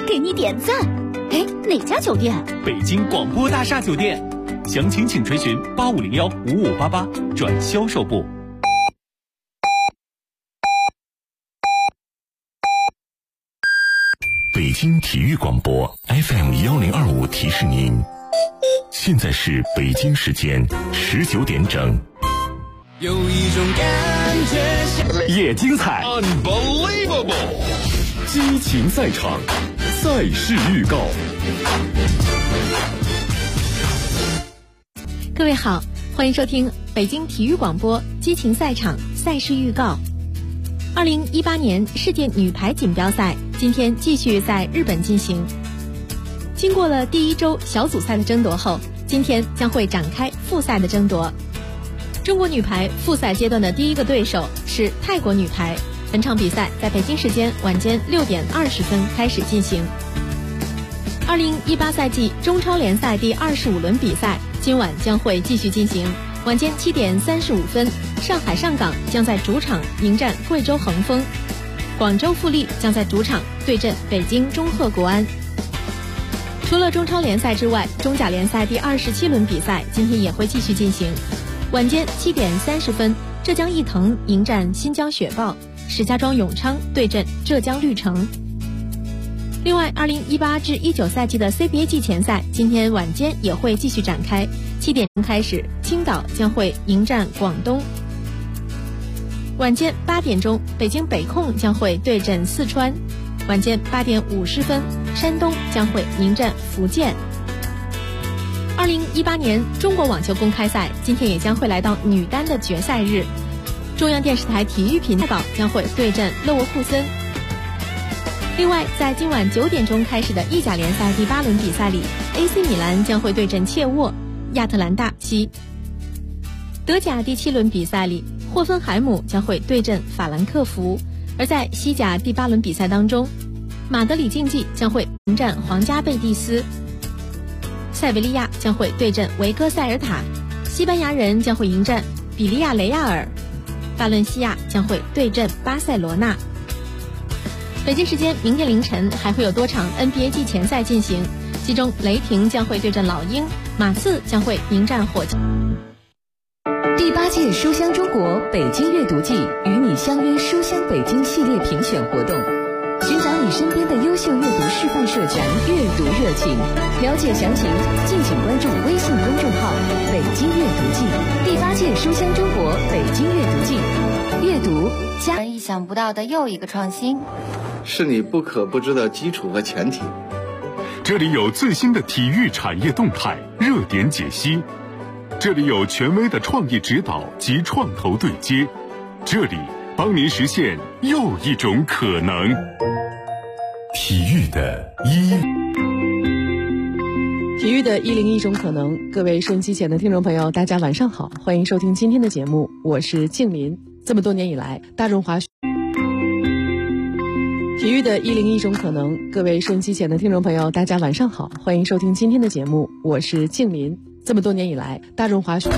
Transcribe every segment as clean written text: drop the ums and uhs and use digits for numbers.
给你点赞。哎，哪家酒店？ 北京广播大厦酒店。详情请垂询8501-5588转销售部。 北京体育广播 FM1025提示您，现在是北京时间19点整。 有一种感觉也精彩 ，Unbelievable！ 激情赛场，赛事预告。 各位好，欢迎收听北京体育广播激情赛场赛事预告。2018年世界女排锦标赛今天继续在日本进行。经过了第一周小组赛的争夺后，今天将会展开复赛的争夺。中国女排复赛阶段的第一个对手是泰国女排，本场比赛在北京时间晚间6点20分开始进行。2018赛季中超联赛第25轮比赛今晚将会继续进行。晚间7点35分，上海上港将在主场迎战贵州恒丰，广州富力将在主场对阵北京中赫国安。除了中超联赛之外，中甲联赛第27轮比赛今天也会继续进行。晚间7点30分，浙江毅腾迎战新疆雪豹，石家庄永昌对阵浙江绿城。另外，2018至19赛季的 CBA 季前赛今天晚间也会继续展开，7点开始，青岛将会迎战广东。晚间8点钟，北京北控将会对阵四川。晚间8点50分，山东将会迎战福建。2018年中国网球公开赛今天也将会来到女单的决赛日，中央电视台体育频道将会对阵勒沃库森。另外，在今晚9点钟开始的意甲联赛第8轮比赛里， AC 米兰将会对阵切沃，亚特兰大西。德甲第7轮比赛里，霍芬海姆将会对阵法兰克福。而在西甲第8轮比赛当中，马德里竞技将会迎战皇家贝蒂斯，塞维利亚将会对阵维戈塞尔塔，西班牙人将会迎战比利亚雷亚尔，巴伦西亚将会对阵巴塞罗那。北京时间明天凌晨还会有多场 NBA 季前赛进行，其中雷霆将会对阵老鹰，马刺将会迎战火箭。 第8届书香中国北京阅读季与你相约书香北京系列评选活动，寻找你身边的优秀阅读示范社群，阅读热情。了解详情，敬请关注微信公众号“北京阅读季”。第8届书香中国北京阅读季，阅读加意想不到的又一个创新， 是你不可不知的基础和前提。 这里有最新的体育产业动态热点解析，这里有权威的创意指导及创投对接，这里帮您实现又一种可能。体育的 101种可能，各位收音机前的听众朋友，大家晚上好，欢迎收听今天的节目，我是静林。这么多年以来，大众滑雪体育的101种可能，各位收音机前的听众朋友，大家晚上好，欢迎收听今天的节目，我是静林。这么多年以来，大众滑雪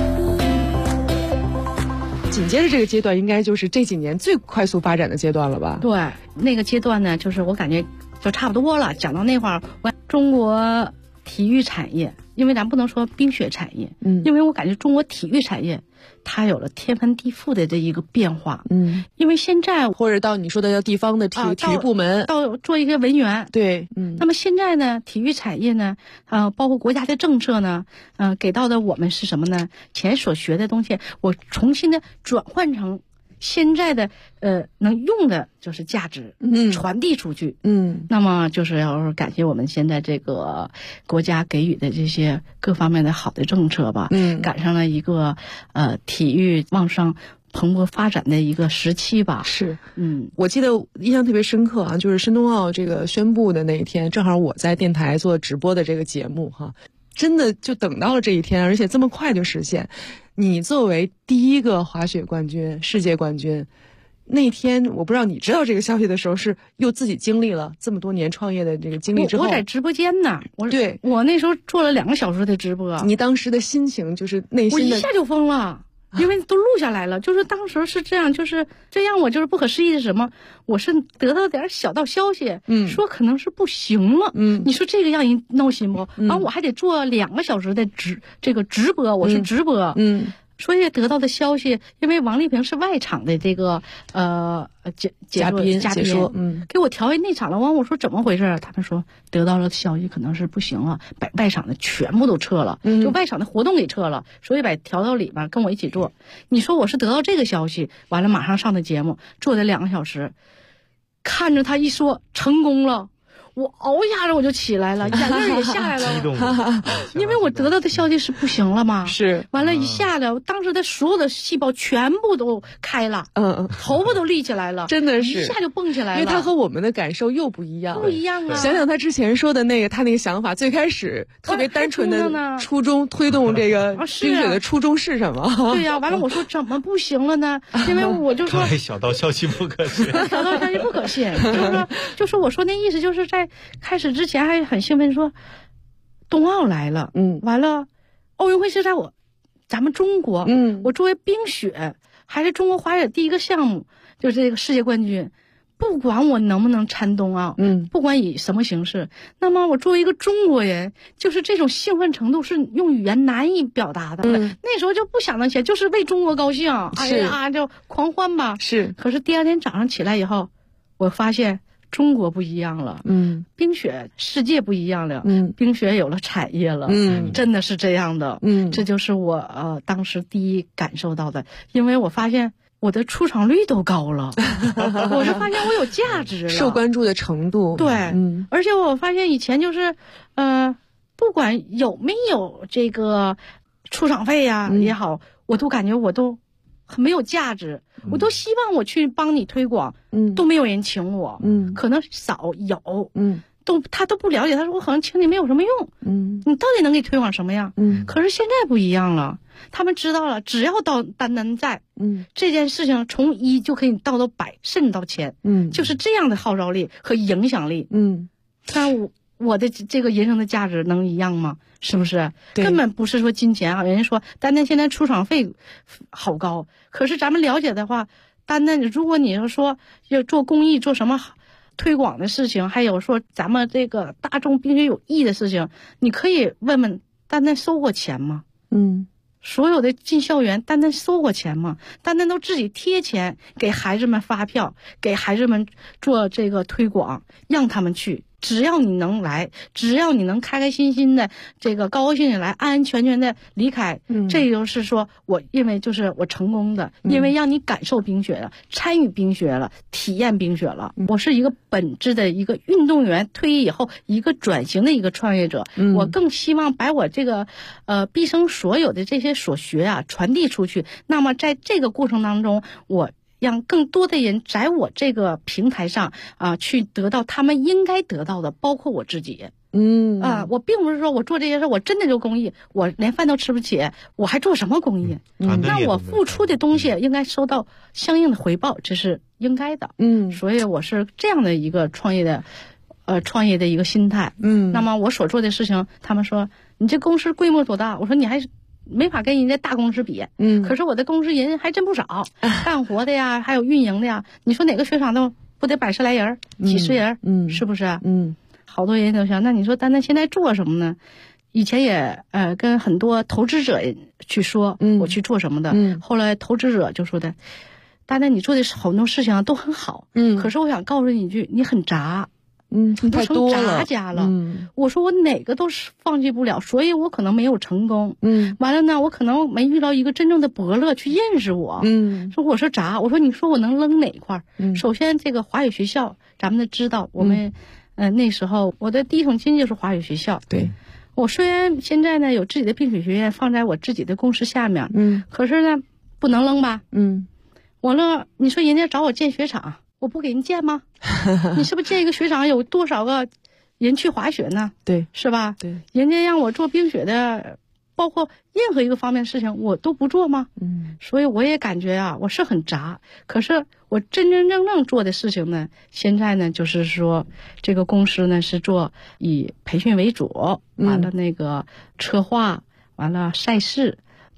紧接着这个阶段应该就是这几年最快速发展的阶段了吧？ 对，那个阶段呢，就是我感觉就差不多了。讲到那会儿，中国体育产业，因为咱不能说冰雪产业，因为我感觉中国体育产业它有了天翻地覆的这一个变化，因为现在或者到你说的叫地方的体育部门， 到做一些文员， 对， 那么现在呢，体育产业呢，包括国家的政策呢，给到的我们是什么呢？前所学的东西，我重新的转换成现在的能用的就是价值，传递出去，那么就是要感谢我们现在这个国家给予的这些各方面的好的政策吧，赶上了一个体育往上蓬勃发展的一个时期吧。 是，我记得印象特别深刻啊，就是申冬奥这个宣布的那一天，正好我在电台做直播的这个节目哈，真的就等到了这一天，而且这么快就实现。你作为第一个滑雪冠军、世界冠军，那天我不知道你知道这个消息的时候，是又自己经历了这么多年创业的这个经历之后， 我在直播间呢，我那时候做了2个小时的直播， 你当时的心情就是内心的， 我一下就疯了。 因为都录下来了。就是当时是这样，就是这样，我就是不可思议的是什么？我是得到点小道消息，说可能是不行了，你说这个让人闹心不？完我还得做2个小时的直播，我是直播，所以得到的消息，因为王丽萍是外场的这个嘉宾解说， 给我调为内场了。完我说怎么回事？他们说得到了消息可能是不行了，把外场的全部都撤了，就外场的活动给撤了，所以把调到里边跟我一起做。你说我是得到这个消息，完了马上上的节目，做的2个小时，看着他一说成功了。我嗷一下子我就起来了，眼泪也下来了， 激动， 因为我得到的消息是不行了嘛， 是完了，一下子，当时的所有的细胞全部都开了，头发都立起来了， 真的是一下就蹦起来了， 因为他和我们的感受又不一样， 不一样啊！ 想想他之前说的那个，他那个想法，最开始特别单纯的初衷，推动这个冰雪的初衷是什么？ 对呀，完了，我说怎么不行了呢？因为我就说小道消息不可信， 小道消息不可信，就说我说那意思就是在开始之前还很兴奋说冬奥来了，完了奥运会是在咱们中国，我作为冰雪还是中国滑雪第一个项目，就是这个世界冠军，不管我能不能参冬奥，不管以什么形式，那么我作为一个中国人，就是这种兴奋程度是用语言难以表达的。那时候就不想那些，就是为中国高兴，哎呀就狂欢吧。 是， 可是第2天早上起来以后，我发现中国不一样了，冰雪世界不一样了，冰雪有了产业了，真的是这样的，这就是我当时第一感受到的，因为我发现我的出场率都高了，我是发现我有价值了， 受关注的程度， 对，而且我发现以前就是不管有没有这个出场费呀也好，我都感觉我都很没有价值，我都希望我去帮你推广，都没有人请我，可能少有，他都不了解，他说我好像请你没有什么用，你到底能给推广什么样？可是现在不一样了，他们知道了，只要到丹丹在，这件事情从1就可以到100，甚至到1000，就是这样的号召力和影响力，但我的这个人生的价值能一样吗？是不是？根本不是说金钱啊！人家说丹丹现在出场费好高，可是咱们了解的话，丹丹如果你说要做公益，做什么推广的事情，还有说咱们这个大众冰雪有益的事情，你可以问问丹丹收过钱吗？所有的进校园，丹丹收过钱吗？丹丹都自己贴钱给孩子们发票，给孩子们做这个推广，让他们去。只要你能来，只要你能开开心心的这个高高兴兴来，安安全全的离开，这就是说我认为就是我成功的，因为让你感受冰雪了，参与冰雪了，体验冰雪了。我是一个本质的一个运动员，退役以后一个转型的一个创业者，我更希望把我这个毕生所有的这些所学啊传递出去。那么在这个过程当中，我让更多的人在我这个平台上去得到他们应该得到的，包括我自己。我并不是说我做这些事我真的就公益，我连饭都吃不起，我还做什么公益？那我付出的东西应该收到相应的回报，这是应该的。所以我是这样的一个创业的一个心态。那么我所做的事情，他们说你这公司规模多大？我说你还是没法跟人家大公司比，可是我的公司人还真不少，干活的呀，还有运营的呀。你说哪个雪场都不得100、10来人，几十人，是不是？好多人都想，那你说丹丹现在做什么呢？以前也跟很多投资者去说，我去做什么的。后来投资者就说的，丹丹你做的好多事情都很好，可是我想告诉你一句，你很杂。你都成杂家了。我说我哪个都是放弃不了，所以我可能没有成功。完了呢，我可能没遇到一个真正的伯乐去认识我。说我是杂，我说你说我能扔哪一块？首先这个滑雪学校，咱们都知道，我们那时候我的第一桶金就是滑雪学校。 对， 我虽然现在呢有自己的冰雪学院放在我自己的公司下面，可是呢不能扔吧？完了，你说人家找我建雪场，我不给人建吗？你是不是建一个雪场有多少个人去滑雪呢？ 对， 是吧？ 对， 人家让我做冰雪的，包括任何一个方面的事情，我都不做吗？所以我也感觉啊，我是很杂。可是我真真正正做的事情呢，现在呢，就是说这个公司呢是做以培训为主，完了那个策划，完了赛事。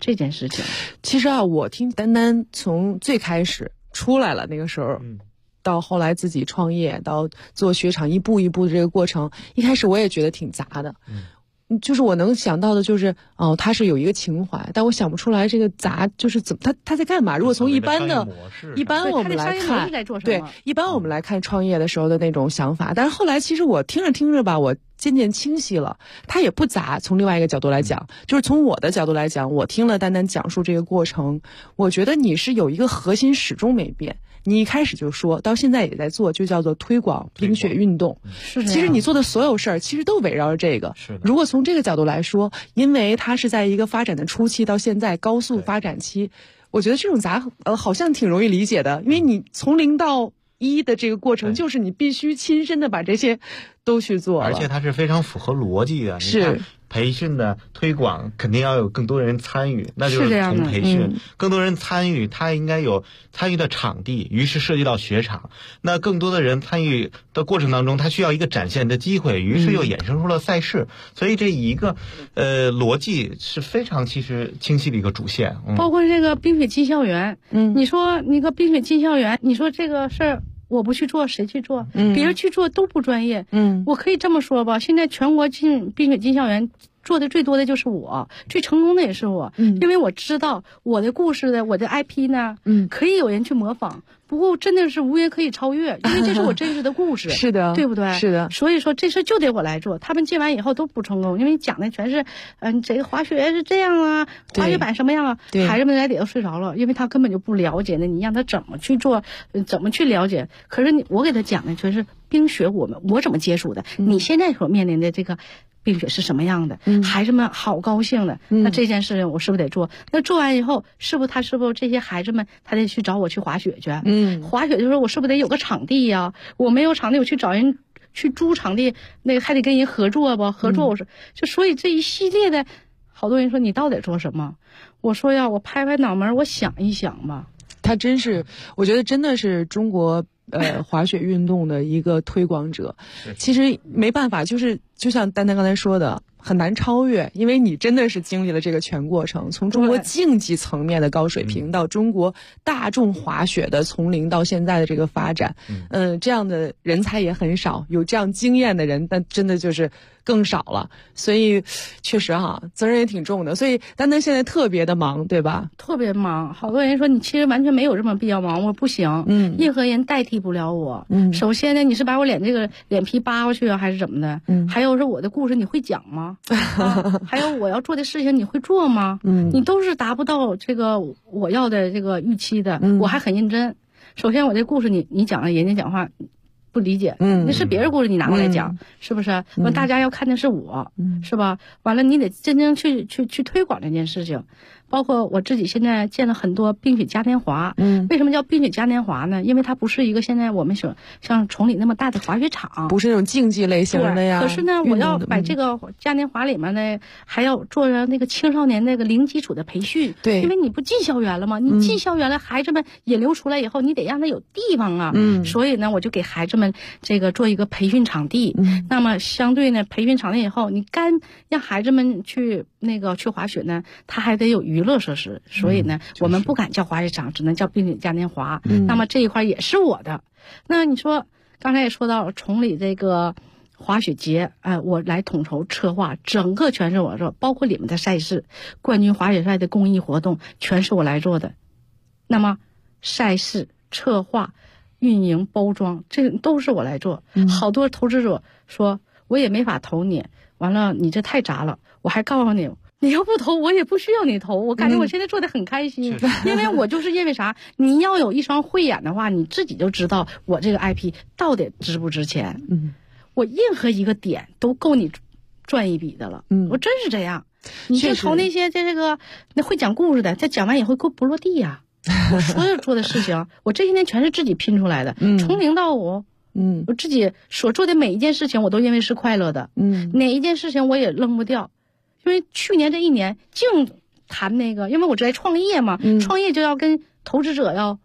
这件事情。 其实啊，我听丹丹从最开始出来了那个时候，到后来自己创业，到做雪场，一步一步的这个过程，一开始我也觉得挺杂的。就是我能想到的就是他是有一个情怀，但我想不出来这个杂就是怎么他在干嘛。如果从一般我们来看，对，一般我们来看创业的时候的那种想法，但是后来其实我听着听着吧，我渐渐清晰了，它也不杂。从另外一个角度来讲，就是从我的角度来讲，我听了丹丹讲述这个过程，我觉得你是有一个核心始终没变。你一开始就说到现在也在做，就叫做推广冰雪运动。 是， 其实你做的所有事儿其实都围绕着这个。 是，如果从这个角度来说，因为它是在一个发展的初期到现在高速发展期，我觉得这种杂好像挺容易理解的，因为你从0到1的这个过程，就是你必须亲身的把这些都去做了， 而且它是非常符合逻辑的。 是。 培训的推广肯定要有更多人参与，那就是从培训更多人参与，他应该有参与的场地，于是涉及到雪场。那更多的人参与的过程当中，他需要一个展现的机会，于是又衍生出了赛事。所以这一个逻辑是非常其实清晰的一个主线。 包括这个冰雪进校园，你说那个冰雪进校园，你说这个事儿我不去做，谁去做？别人去做都不专业。我可以这么说吧，现在全国冰雪进校园做的最多的就是我，最成功的也是我。因为我知道我的故事的，我的 IP 呢，可以有人去模仿，不过真的是无人可以超越，因为这是我真实的故事。 是的， 对不对？ 是的。 所以说这事就得我来做，他们进完以后都不成功，因为讲的全是，这个滑雪是这样啊，滑雪板什么样啊，孩子们在底下睡着了，因为他根本就不了解呢，你让他怎么去做，怎么去了解？可是我给他讲的全是冰雪，我怎么接触的，你现在所面临的这个冰雪是什么样的，孩子们好高兴的。那这件事情我是不是得做？那做完以后，是不是这些孩子们他得去找我去滑雪去？滑雪的时候我是不是得有个场地呀？我没有场地，我去找人去租场地，那个还得跟人合作吧？合作我说所以这一系列的，好多人说你到底做什么？我说呀，我拍拍脑门，我想一想吧。 他真是，我觉得真的是中国滑雪运动的一个推广者。其实没办法，就像丹丹刚才说的，很难超越，因为你真的是经历了这个全过程，从中国竞技层面的高水平到中国大众滑雪的从零到现在的这个发展。这样的人才也很少，有这样经验的人，但真的就是更少了。所以确实责任也挺重的。所以丹丹现在特别的忙，对吧？ 特别忙，好多人说你其实完全没有这么必要忙，我不行，任何人代替不了我。首先呢，你是把我这个脸皮扒过去啊，还是怎么的？还有是我的故事你会讲吗？还有我要做的事情你会做吗？你都是达不到这个我要的这个预期的。我还很认真。首先我这故事你讲了，人家讲话不理解，那是别人故事你拿过来讲，是不是？完大家要看的是我，是吧？完了你得真正去推广这件事情。包括我自己现在建了很多冰雪嘉年华。为什么叫冰雪嘉年华呢？因为它不是一个现在我们说像崇礼那么大的滑雪场， 不是那种竞技类型的呀。 可是呢，我要把这个嘉年华里面呢，还要做那个青少年那个零基础的培训。 对， 因为你不进校园了吗？你进校园了，孩子们引流出来以后，你得让他有地方啊。所以呢，我就给孩子们这个做一个培训场地。那么相对呢，培训场地以后，你干让孩子们去滑雪呢，他还得有娱乐设施。所以呢，我们不敢叫滑雪场，只能叫冰雪嘉年华。那么这一块也是我的。那你说刚才也说到崇礼这个滑雪节，我来统筹策划，整个全是我做，包括你们的赛事、冠军滑雪赛的公益活动，全是我来做的。那么赛事策划、运营、包装，这都是我来做。好多投资者说我也没法投你，完了你这太杂了。我还告诉你，你要不投我也不需要你投。我感觉我现在做的很开心，因为我就是因为啥？你要有一双慧眼的话，你自己就知道我这个 IP 到底值不值钱。我任何一个点都够你赚一笔的了。我真是这样。你就投那些那会讲故事的，他讲完以后不落地呀。我所有做的事情，我这些年全是自己拼出来的，从0到5。我自己所做的每一件事情，我都认为是快乐的。哪一件事情我也扔不掉。因为去年这一年净谈因为我在创业嘛，创业就要跟投资者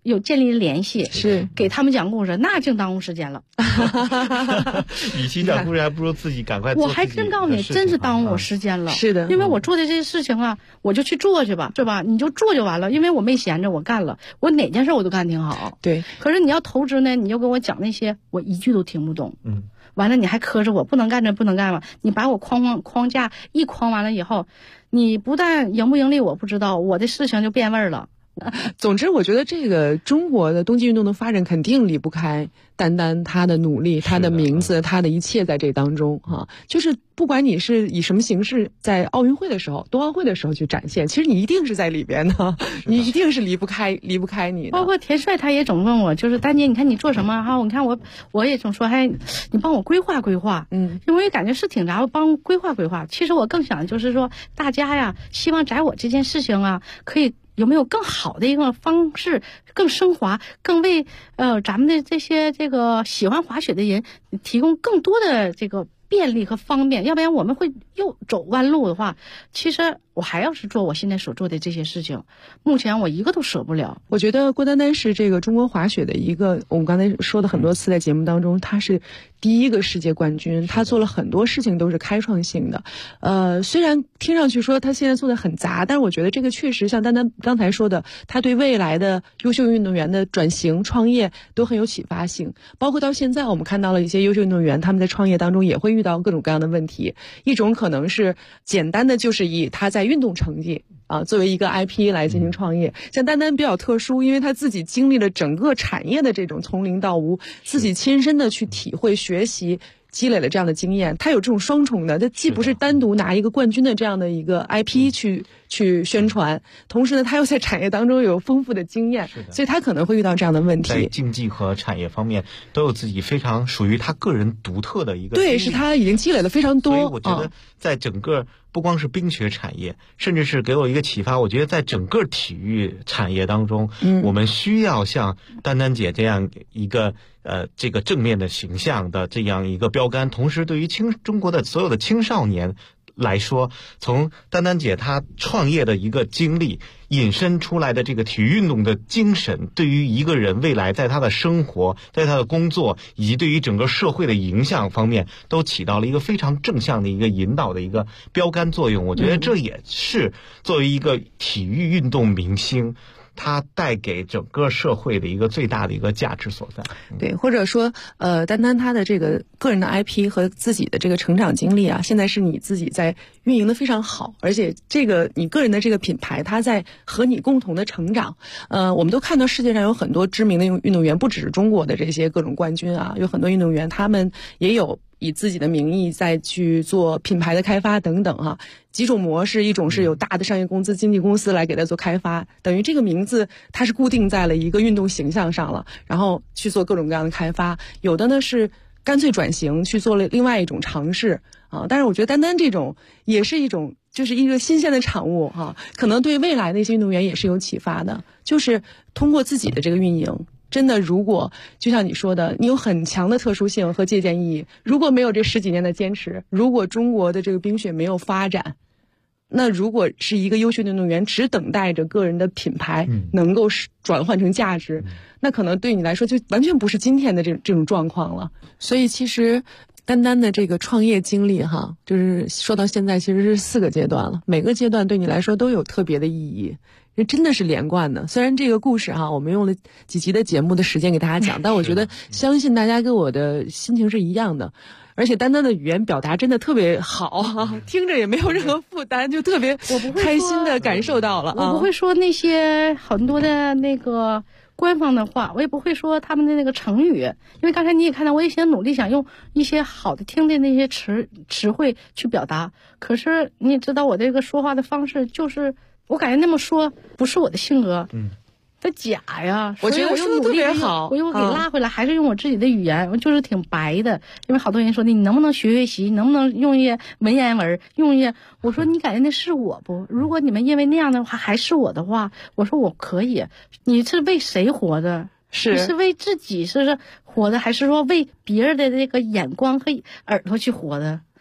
有建立联系， 是给他们讲故事，那净耽误时间了。 与其讲故事，还不如自己赶快做。 我还真告诉你，真是耽误我时间了。 是的， 因为我做的这些事情啊，我就去做去吧，是吧？你就做就完了，因为我没闲着，我干了，我哪件事我都干挺好。 对。 可是你要投资呢，你又跟我讲那些，我一句都听不懂。完了你还磕着我，不能干这不能干嘛？你把我框架一框完了以后，你不但盈不盈利我不知道，我的事情就变味儿了。 总之，我觉得这个中国的冬季运动的发展肯定离不开丹丹她的努力、她的名字、她的一切在这当中哈。就是不管你是以什么形式在奥运会的时候、冬奥会的时候去展现，其实你一定是在里边的，你一定是离不开你的。 包括田帅他也总问我，就是丹姐，你看你做什么哈？你看我也总说，你帮我规划规划。因为我也感觉是挺杂，我帮规划规划。其实我更想就是说，大家呀，希望在我这件事情啊，可以。有没有更好的一个方式，更升华，更为咱们的这个喜欢滑雪的人提供更多的这个便利和方便？要不然我们会又走弯路的话，其实我还要是做我现在所做的这些事情，目前我一个都舍不了。 我觉得郭丹丹是这个中国滑雪的一个，我们刚才说的很多次在节目当中，她是第一个世界冠军，她做了很多事情都是开创性的。虽然听上去说她现在做的很杂，但是我觉得这个确实像丹丹刚才说的，她对未来的优秀运动员的转型创业都很有启发性。包括到现在我们看到了一些优秀运动员，他们在创业当中也会遇到各种各样的问题。一种可能是简单的就是以他在运动成绩作为一个 IP 来进行创业。像丹丹比较特殊，因为他自己经历了整个产业的这种从零到无，自己亲身的去体会学习，积累了这样的经验，他有这种双重的，他既不是单独拿一个冠军的这样的一个 IP 去宣传，同时呢他又在产业当中有丰富的经验，所以他可能会遇到这样的问题。 在竞技和产业方面都有自己非常属于他个人独特的一个， 对，是他已经积累了非常多。 所以我觉得在整个不光是冰雪产业，甚至是给我一个启发，我觉得在整个体育产业当中，我们需要像丹丹姐这样一个这个正面的形象的这样一个标杆，同时对于中国的所有的青少年来说，从丹丹姐她创业的一个经历引申出来的这个体育运动的精神，对于一个人未来在他的生活、在他的工作以及对于整个社会的影响方面，都起到了一个非常正向的一个引导的一个标杆作用。我觉得这也是作为一个体育运动明星，它带给整个社会的一个最大的一个价值所在。 对，或者说丹丹她的这个个人的 IP 和自己的这个成长经历啊，现在是你自己在运营的非常好，而且这个你个人的这个品牌，它在和你共同的成长。我们都看到世界上有很多知名的运动员，不只是中国的这些各种冠军啊，有很多运动员他们也有以自己的名义再去做品牌的开发等等哈。几种模式，一种是有大的商业公司、经纪公司来给他做开发，等于这个名字它是固定在了一个运动形象上了，然后去做各种各样的开发。有的呢是干脆转型去做了另外一种尝试啊，但是我觉得丹丹这种也是一种就是一个新鲜的产物哈，可能对未来的一些运动员也是有启发的，就是通过自己的这个运营。真的，如果就像你说的，你有很强的特殊性和借鉴意义，如果没有这10几年的坚持，如果中国的这个冰雪没有发展，那如果是一个优秀的运动员只等待着个人的品牌能够转换成价值，那可能对你来说就完全不是今天的这种状况了。所以其实丹丹的这个创业经历哈，就是说到现在其实是4个阶段了，每个阶段对你来说都有特别的意义，真的是连贯的。虽然这个故事哈，我们用了几集的节目的时间给大家讲，但我觉得相信大家跟我的心情是一样的。而且丹丹的语言表达真的特别好哈，听着也没有任何负担，就特别开心的感受到了。 我不会说那些很多的那个官方的话，我也不会说他们的那个成语，因为刚才你也看到，我也想努力想用一些好的听的那些词汇去表达，可是你也知道我这个说话的方式就是我感觉那么说不是我的性格，它假呀。 我觉得我说的特别好， 我又给拉回来，还是用我自己的语言，我就是挺白的。因为好多人说你能不能学习，能不能用一些文言文，用一些，我说你感觉那是我不？如果你们认为那样的话还是我的话，我说我可以。你是为谁活的？你是为自己是活的，还是说为别人的这个眼光和耳朵去活的？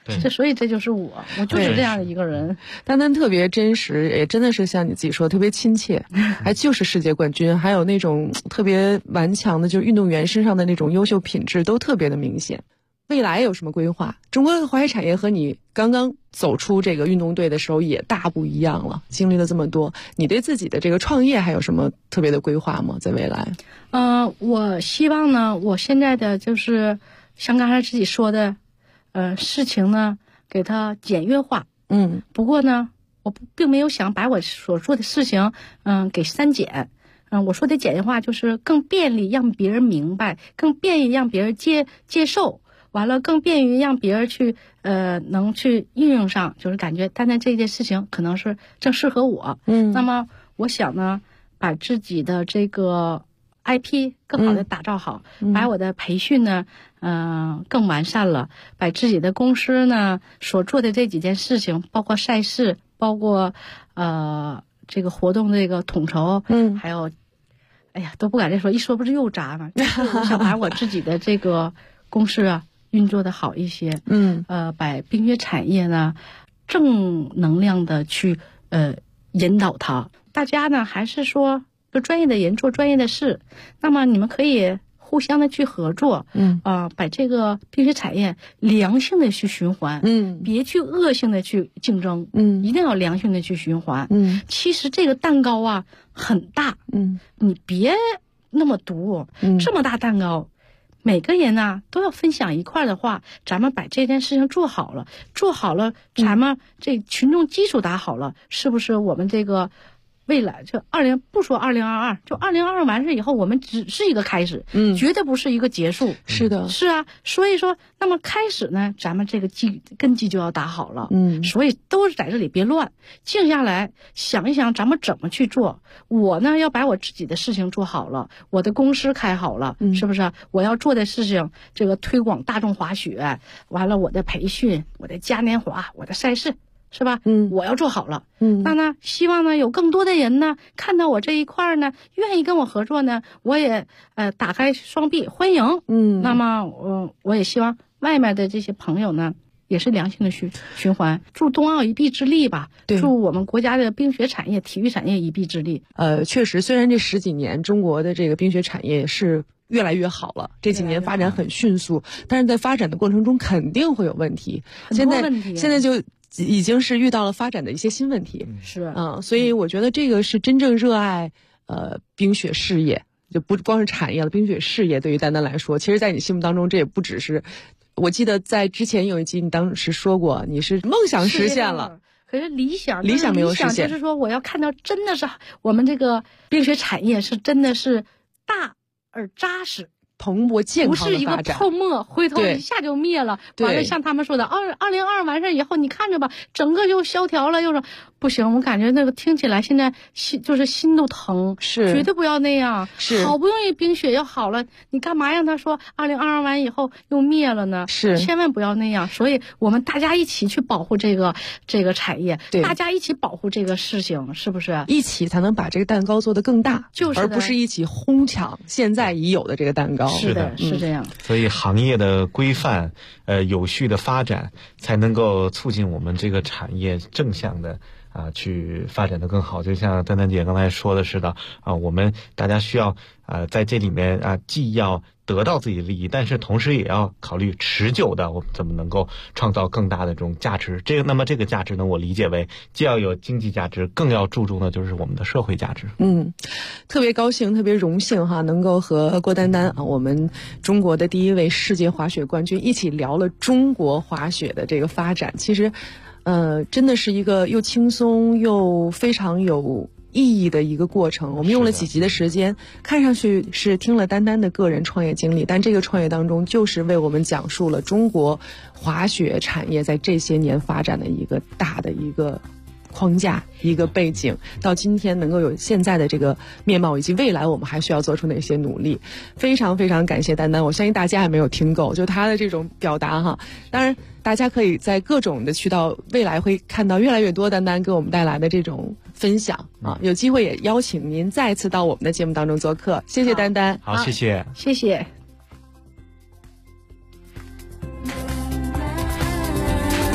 所以这就是我就是这样的一个人。 丹丹特别真实，也真的是像你自己说特别亲切，还就是世界冠军，还有那种特别顽强的，就是运动员身上的那种优秀品质都特别的明显。未来有什么规划？中国的滑雪产业和你刚刚走出这个运动队的时候也大不一样了，经历了这么多，你对自己的这个创业还有什么特别的规划吗？在未来？ 我希望呢，我现在的就是像刚才自己说的，事情呢给它简约化。不过呢，我并没有想把我所做的事情给删减。我说的简约化就是更便利，让别人明白，更便利让别人接受。完了，更便于让别人去能去应用上，就是感觉单单这件事情可能是正适合我。那么我想呢，把自己的这个 IP 更好的打造好，把我的培训呢更完善了，把自己的公司呢所做的这几件事情，包括赛事，包括这个活动这个统筹，还有哎呀都不敢再说，一说不是又渣吗？我想把我自己的这个公司啊运作的好一些，把冰雪产业呢正能量的去引导它。大家呢还是说就专业的人做专业的事，那么你们可以互相的去合作，把这个冰雪产业良性的去循环，别去恶性的去竞争，一定要良性的去循环。其实这个蛋糕啊很大，你别那么毒，这么大蛋糕。每个人呢都要分享一块的话，咱们把这件事情做好了，咱们这群众基础打好了，是不是我们这个未来就不说2022，就2022完事以后，我们只是一个开始，绝对不是一个结束。 是的， 是啊，所以说，那么开始呢，咱们这个根基就要打好了。所以都是在这里别乱，静下来想一想，咱们怎么去做。我呢要把我自己的事情做好了，我的公司开好了，是不是？我要做的事情，这个推广大众滑雪，完了我的培训，我的嘉年华，我的赛事。是吧？我要做好了。那呢，希望呢有更多的人呢看到我这一块呢，愿意跟我合作呢，我也打开双臂欢迎。那么我也希望外面的这些朋友呢，也是良性的循环，助冬奥一臂之力吧，助我们国家的冰雪产业、体育产业一臂之力。 确实，虽然这10几年中国的这个冰雪产业是越来越好了，这几年发展很迅速，但是在发展的过程中肯定会有问题。现在就已经是遇到了发展的一些新问题，所以我觉得这个是真正热爱冰雪事业，就不光是产业了，冰雪事业对于丹丹来说，其实在你心目当中这也不只是，我记得在之前有一集你当时说过你是梦想实现了， 可是理想没有实现， 就是说我要看到真的是我们这个冰雪产业是真的是大而扎实。 蓬勃健康的发展， 不是一个泡沫，回头一下就灭了。完了，像他们说的，2022完事以后，你看着吧，整个就萧条了，又是不行。我感觉那个听起来现在心都疼，绝对不要那样。好不容易冰雪要好了，你干嘛让他说2022完以后又灭了呢？千万不要那样。所以我们大家一起去保护这个产业，大家一起保护这个事情，是不是？ 一起才能把这个蛋糕做得更大，而不是一起哄抢现在已有的这个蛋糕。 是的，是这样。 所以行业的规范，有序的发展，才能够促进我们这个产业正向的去发展的更好。就像丹丹姐刚才说的似的我们大家需要在这里面既要得到自己的利益，但是同时也要考虑持久的我们怎么能够创造更大的这种价值。那么这个价值呢，我理解为既要有经济价值，更要注重的就是我们的社会价值。 特别高兴，特别荣幸能够和郭丹丹我们中国的第一位世界滑雪冠军一起聊了中国滑雪的这个发展。其实真的是一个又轻松又非常有意义的一个过程。我们用了几集的时间，看上去是听了丹丹的个人创业经历，但这个创业当中就是为我们讲述了中国滑雪产业在这些年发展的一个大的一个框架，一个背景，到今天能够有现在的这个面貌，以及未来我们还需要做出哪些努力。非常非常感谢丹丹，我相信大家还没有听够，就他的这种表达当然大家可以在各种的渠道，未来会看到越来越多丹丹给我们带来的这种分享有机会也邀请您再次到我们的节目当中做客。谢谢丹丹。 好，谢谢。 谢谢。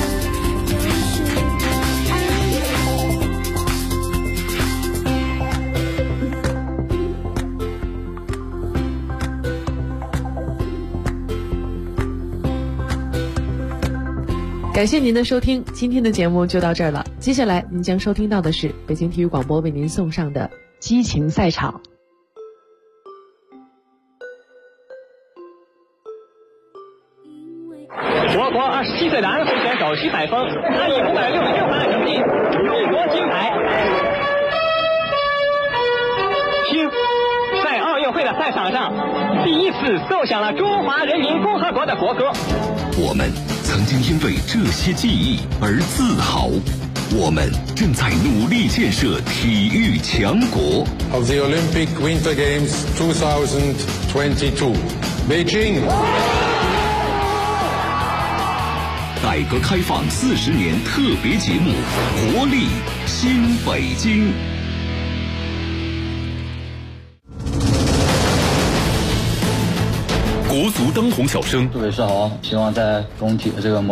感谢您的收听，今天的节目就到这儿了。接下来您将收听到的是北京体育广播为您送上的激情赛场。 我国27岁的安徽选手徐海峰，他以566分的成绩勇夺金牌。听，在奥运会的赛场上，第一次奏响了中华人民共和国的国歌。 我们曾经因为这些记忆而自豪，我们正在努力建设体育强国。 Of the Olympic Winter Games 2022, Beijing。 改革开放40年特别节目《活力新北京》。 国足当红小生， 各位是好，希望在工体的这个